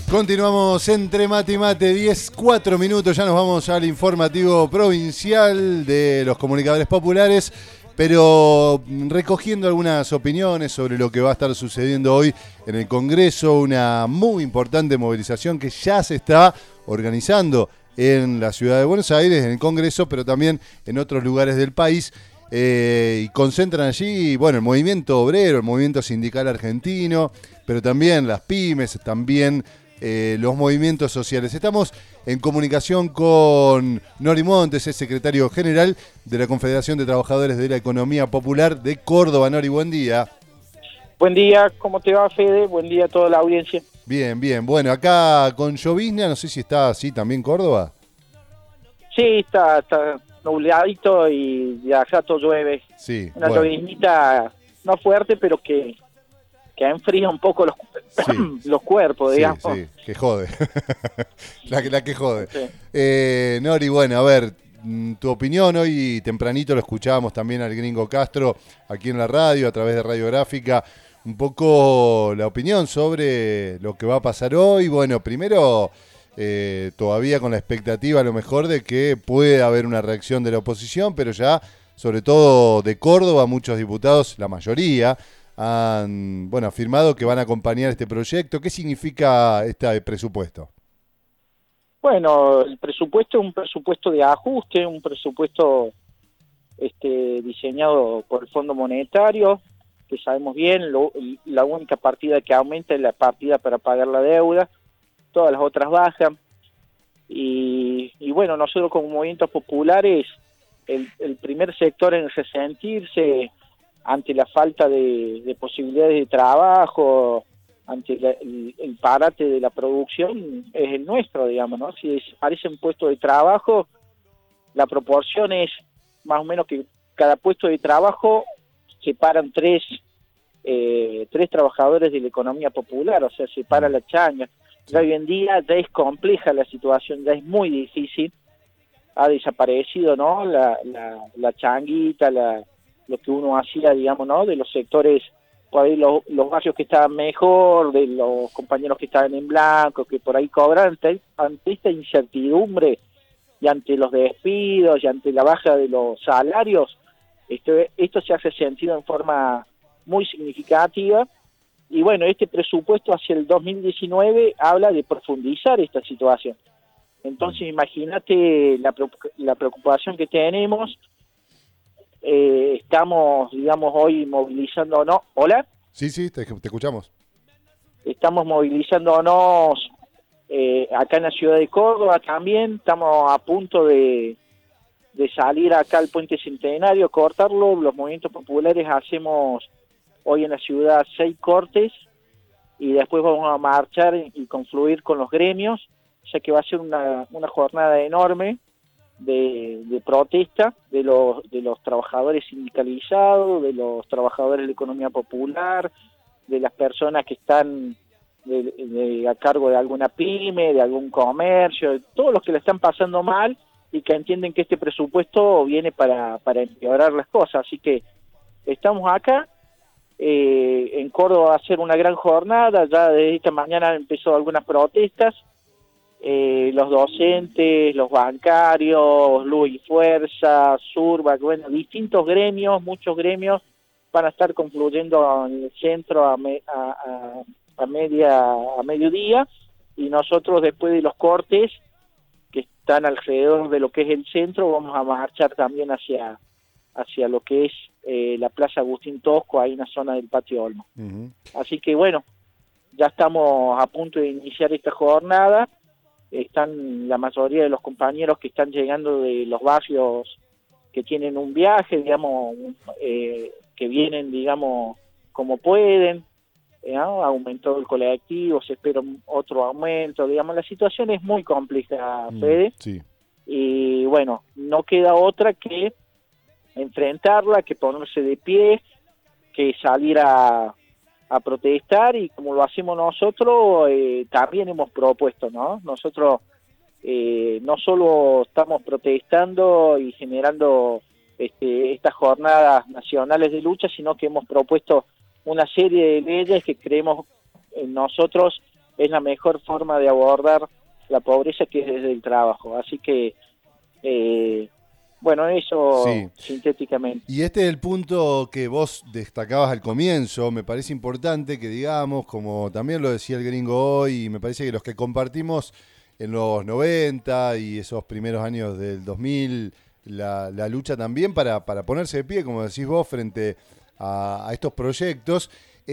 Continuamos entre mate y mate, 10:04 minutos, ya nos vamos al informativo provincial de los comunicadores populares, pero recogiendo algunas opiniones sobre lo que va a estar sucediendo hoy en el Congreso, una muy importante movilización que ya se está organizando en la ciudad de Buenos Aires, en el Congreso, pero también en otros lugares del país, y concentran allí, bueno, el movimiento obrero, el movimiento sindical argentino, pero también las pymes, también los movimientos sociales. Estamos en comunicación con Nori Montes, es secretario general de la Confederación de Trabajadores de la Economía Popular de Córdoba. Nori, buen día. Buen día, ¿cómo te va, Fede? Buen día a toda la audiencia. Bien, bien. Bueno, acá con llovizna, no sé si está así también Córdoba. Sí, está nubladito y ya rato llueve. Sí, una bueno. lloviznita no fuerte, pero que enfría un poco Sí. los cuerpos, digamos. Sí, que jode. la que jode. Sí. Nori, bueno, a ver, tu opinión hoy tempranito lo escuchábamos también al Gringo Castro aquí en la radio, a través de Radiográfica, un poco la opinión sobre lo que va a pasar hoy. Bueno, primero, todavía con la expectativa a lo mejor de que pueda haber una reacción de la oposición, pero ya, sobre todo de Córdoba, muchos diputados, la mayoría, han afirmado que van a acompañar este proyecto. ¿Qué significa este presupuesto? Bueno, el presupuesto es un presupuesto de ajuste, un presupuesto diseñado por el Fondo Monetario, que sabemos bien, la única partida que aumenta es la partida para pagar la deuda, todas las otras bajan. Y bueno, nosotros como movimientos populares, el primer sector en resentirse ante la falta de posibilidades de trabajo, ante el parate de la producción, es el nuestro, digamos, ¿no? Si desaparecen puestos de trabajo, la proporción es más o menos que cada puesto de trabajo separan tres trabajadores de la economía popular, o sea, separa la changa. Ya hoy en día ya es compleja la situación, ya es muy difícil, ha desaparecido, ¿no? La changuita, lo que uno hacía, digamos, ¿no? De los sectores, por ahí los barrios que estaban mejor, de los compañeros que estaban en blanco, que por ahí cobran, ante esta incertidumbre y ante los despidos y ante la baja de los salarios, esto se hace sentido en forma muy significativa. Y bueno, este presupuesto hacia el 2019 habla de profundizar esta situación. Entonces imagínate la preocupación que tenemos. Estamos, digamos, hoy movilizándonos. ¿Hola? Sí, te escuchamos. Estamos movilizándonos acá en la ciudad de Córdoba también. Estamos a punto de salir acá al Puente Centenario, cortarlo. Los movimientos populares hacemos hoy en la ciudad 6 cortes y después vamos a marchar y confluir con los gremios, ya que va a ser una jornada enorme de protesta de los trabajadores sindicalizados, de los trabajadores de la economía popular, de las personas que están a cargo de alguna pyme, de algún comercio, de todos los que la están pasando mal y que entienden que este presupuesto viene para empeorar las cosas. Así que estamos acá. En Córdoba va a ser una gran jornada, ya desde esta mañana han empezado algunas protestas. Los docentes, los bancarios, Luz y Fuerza, Surbac, bueno, distintos gremios, muchos gremios van a estar confluyendo en el centro a mediodía, y nosotros después de los cortes que están alrededor de lo que es el centro vamos a marchar también hacia lo que es la Plaza Agustín Tosco, ahí en la zona del Patio Olmo. Uh-huh. Así que bueno, ya estamos a punto de iniciar esta jornada. Están la mayoría de los compañeros que están llegando de los barrios que tienen un viaje, digamos, que vienen, digamos, como pueden, ¿no? Ha aumentado el colectivo, se espera otro aumento, digamos, la situación es muy compleja, Fede. Sí. Y bueno, no queda otra que enfrentarla, que ponerse de pie, que salir a protestar, y como lo hacemos nosotros, también hemos propuesto, ¿no? Nosotros no solo estamos protestando y generando estas jornadas nacionales de lucha, sino que hemos propuesto una serie de leyes que creemos en nosotros es la mejor forma de abordar la pobreza, que es desde el trabajo. Así que, bueno, eso Sí. sintéticamente. Y este es el punto que vos destacabas al comienzo, me parece importante que digamos, como también lo decía el gringo hoy, y me parece que los que compartimos en los 90 y esos primeros años del 2000, la lucha también para ponerse de pie, como decís vos, frente a estos proyectos,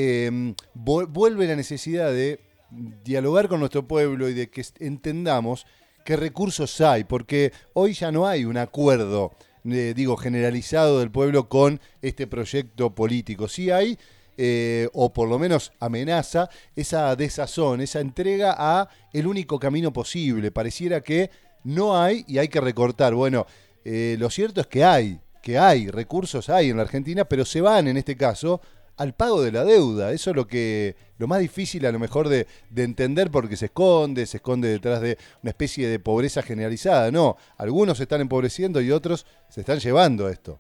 vuelve la necesidad de dialogar con nuestro pueblo y de que entendamos qué recursos hay, porque hoy ya no hay un acuerdo, generalizado del pueblo con este proyecto político. Sí hay, o por lo menos amenaza, esa desazón, esa entrega a el único camino posible. Pareciera que no hay y hay que recortar. Bueno, lo cierto es que hay, recursos hay en la Argentina, pero se van en este caso al pago de la deuda. Eso es lo más difícil a lo mejor de entender, porque se esconde detrás de una especie de pobreza generalizada. No, algunos se están empobreciendo y otros se están llevando esto.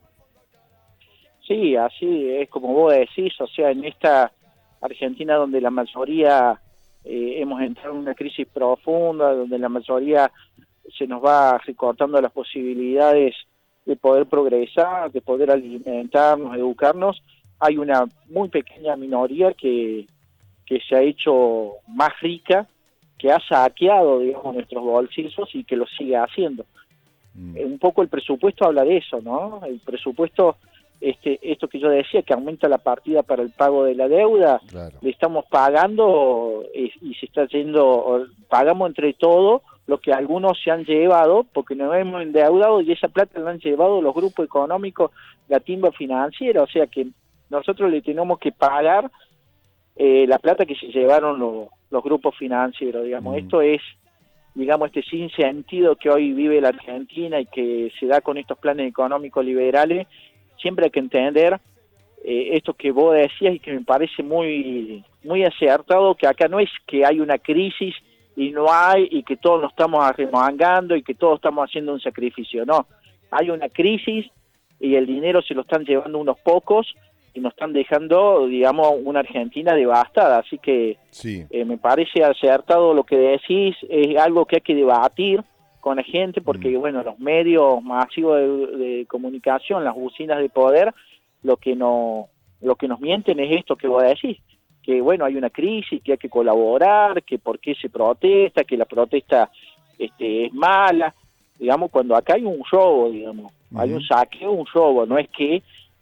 Sí, así es como vos decís, o sea, en esta Argentina donde la mayoría hemos entrado en una crisis profunda, donde la mayoría se nos va recortando las posibilidades de poder progresar, de poder alimentarnos, educarnos, hay una muy pequeña minoría que se ha hecho más rica, que ha saqueado, digamos, nuestros bolsillos y que lo sigue haciendo. Un poco el presupuesto habla de eso, ¿no? El presupuesto, esto que yo decía, que aumenta la partida para el pago de la deuda, Claro. le estamos pagando y se está yendo, pagamos entre todos lo que algunos se han llevado, porque nos hemos endeudado y esa plata la han llevado los grupos económicos, la timba financiera, o sea que nosotros le tenemos que pagar la plata que se llevaron los grupos financieros, digamos. Esto es, digamos, este sinsentido que hoy vive la Argentina y que se da con estos planes económicos liberales. Siempre hay que entender esto que vos decías y que me parece muy, muy acertado, que acá no es que hay una crisis y no hay, y que todos nos estamos arremangando y que todos estamos haciendo un sacrificio, no. Hay una crisis y el dinero se lo están llevando unos pocos y nos están dejando, digamos, una Argentina devastada. Así que Sí. me parece acertado lo que decís, es algo que hay que debatir con la gente, porque, bueno, los medios masivos de comunicación, las usinas de poder, lo que nos mienten es esto que vos decís, que, bueno, hay una crisis, que hay que colaborar, que por qué se protesta, que la protesta es mala, digamos, cuando acá hay un robo, digamos, hay un saqueo, un robo, no es que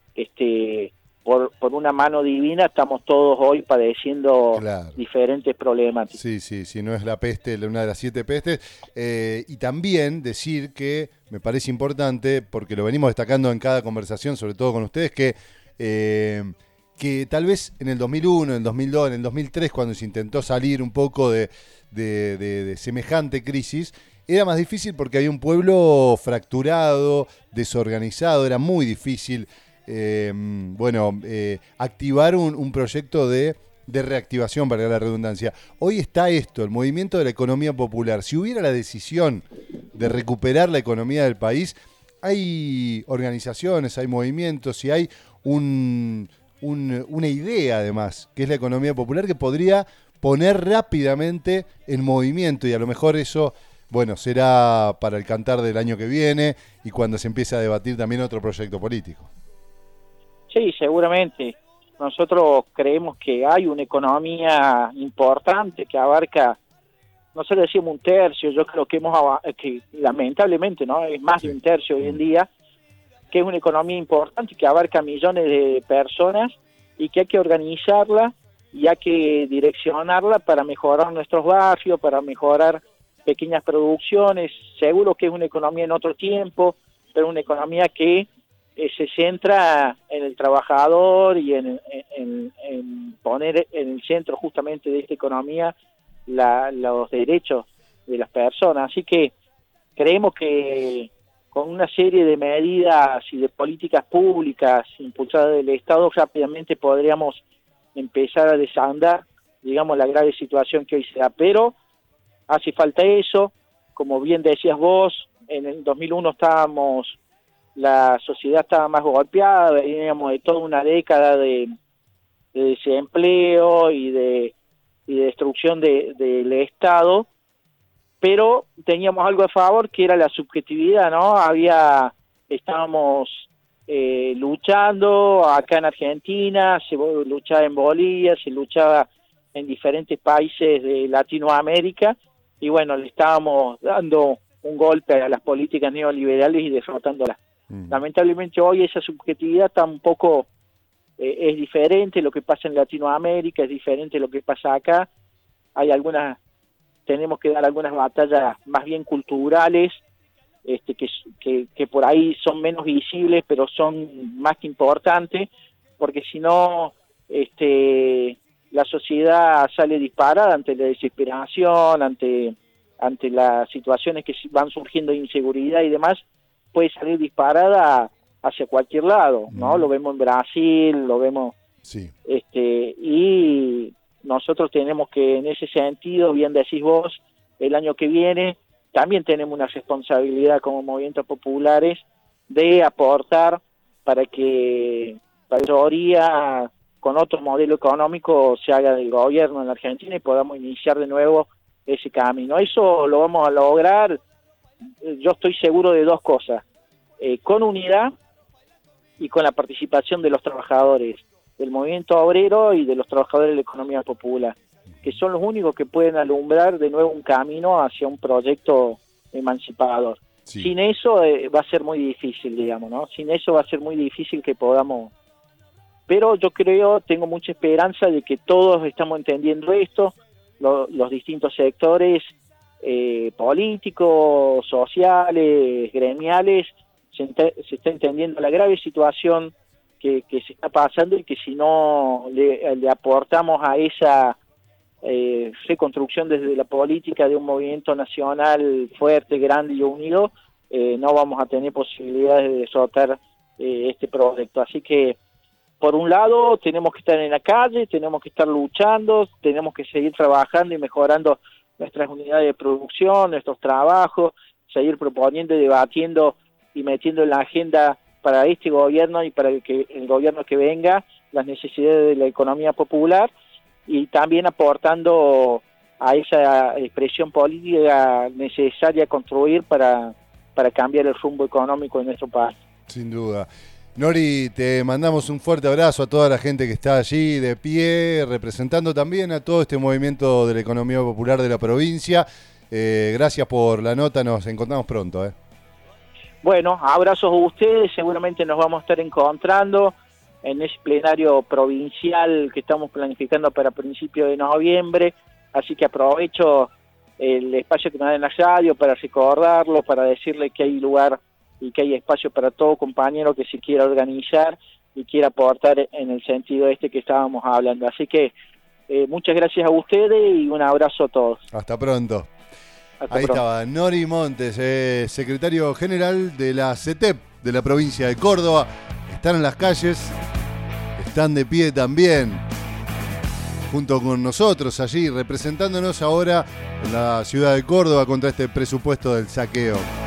por una mano divina estamos todos hoy padeciendo diferentes problemáticas. Sí, no es la peste, una de las 7 pestes. Y también decir que me parece importante, porque lo venimos destacando en cada conversación, sobre todo con ustedes, que tal vez en el 2001, en el 2002, en el 2003, cuando se intentó salir un poco de semejante crisis, era más difícil porque había un pueblo fracturado, desorganizado, era muy difícil activar un proyecto de reactivación, para la redundancia. Hoy está esto, el movimiento de la economía popular. Si hubiera la decisión de recuperar la economía del país, hay organizaciones, hay movimientos y hay una idea, además, que es la economía popular, que podría poner rápidamente en movimiento, y a lo mejor eso, bueno, será para el cantar del año que viene y cuando se empiece a debatir también otro proyecto político. Sí, seguramente. Nosotros creemos que hay una economía importante que abarca, no sé, decimos un tercio, yo creo que que lamentablemente no es más de un tercio hoy en día, que es una economía importante que abarca millones de personas y que hay que organizarla y hay que direccionarla para mejorar nuestros barrios, para mejorar pequeñas producciones. Seguro que es una economía en otro tiempo, pero una economía que se centra en el trabajador y en poner en el centro justamente de esta economía los derechos de las personas. Así que creemos que con una serie de medidas y de políticas públicas impulsadas del Estado rápidamente podríamos empezar a desandar, digamos, la grave situación que hoy se da. Pero hace falta eso, como bien decías vos, en el 2001 la sociedad estaba más golpeada, veníamos de toda una década de desempleo y de y de destrucción del Estado, pero teníamos algo a favor que era la subjetividad, ¿no? Estábamos luchando acá en Argentina, se luchaba en Bolivia, se luchaba en diferentes países de Latinoamérica, y bueno, le estábamos dando un golpe a las políticas neoliberales y derrotándolas. Lamentablemente hoy esa subjetividad tampoco es diferente, lo que pasa en Latinoamérica es diferente lo que pasa acá. Tenemos que dar algunas batallas más bien culturales, que por ahí son menos visibles, pero son más que importantes, porque si no, la sociedad sale disparada ante la desesperación, ante las situaciones que van surgiendo de inseguridad y demás, puede salir disparada hacia cualquier lado, ¿no? Lo vemos en Brasil, lo vemos... Sí. Y nosotros tenemos que, en ese sentido, bien decís vos, el año que viene también tenemos una responsabilidad como movimientos populares de aportar para que la mayoría con otro modelo económico se haga del gobierno en la Argentina y podamos iniciar de nuevo ese camino. Eso lo vamos a lograr, yo estoy seguro de dos cosas, con unidad y con la participación de los trabajadores, del movimiento obrero y de los trabajadores de la economía popular, que son los únicos que pueden alumbrar de nuevo un camino hacia un proyecto emancipador. Sí. Sin eso va a ser muy difícil, digamos, ¿no? Sin eso va a ser muy difícil que podamos... Pero yo tengo mucha esperanza de que todos estamos entendiendo esto, los distintos sectores políticos, sociales, gremiales, se está entendiendo la grave situación que se está pasando, y que si no le aportamos a esa reconstrucción desde la política de un movimiento nacional fuerte, grande y unido, no vamos a tener posibilidades de derrotar este proyecto. Así que, por un lado, tenemos que estar en la calle, tenemos que estar luchando, tenemos que seguir trabajando y mejorando nuestras unidades de producción, nuestros trabajos, seguir proponiendo y debatiendo y metiendo en la agenda para este gobierno y para el gobierno que venga las necesidades de la economía popular, y también aportando a esa expresión política necesaria a construir para cambiar el rumbo económico de nuestro país. Sin duda. Nori, te mandamos un fuerte abrazo a toda la gente que está allí de pie, representando también a todo este movimiento de la economía popular de la provincia. Gracias por la nota, nos encontramos pronto. Bueno, abrazos a ustedes, seguramente nos vamos a estar encontrando en ese plenario provincial que estamos planificando para principios de noviembre, así que aprovecho el espacio que me da en la radio para recordarlo, para decirle que hay lugar y que hay espacio para todo compañero que se quiera organizar y quiera aportar en el sentido que estábamos hablando. Así que muchas gracias a ustedes y un abrazo a todos. Hasta pronto. Ahí estaba Nori Montes, secretario general de la CETEP de la provincia de Córdoba. Están en las calles, están de pie también, junto con nosotros allí, representándonos ahora en la ciudad de Córdoba contra este presupuesto del saqueo.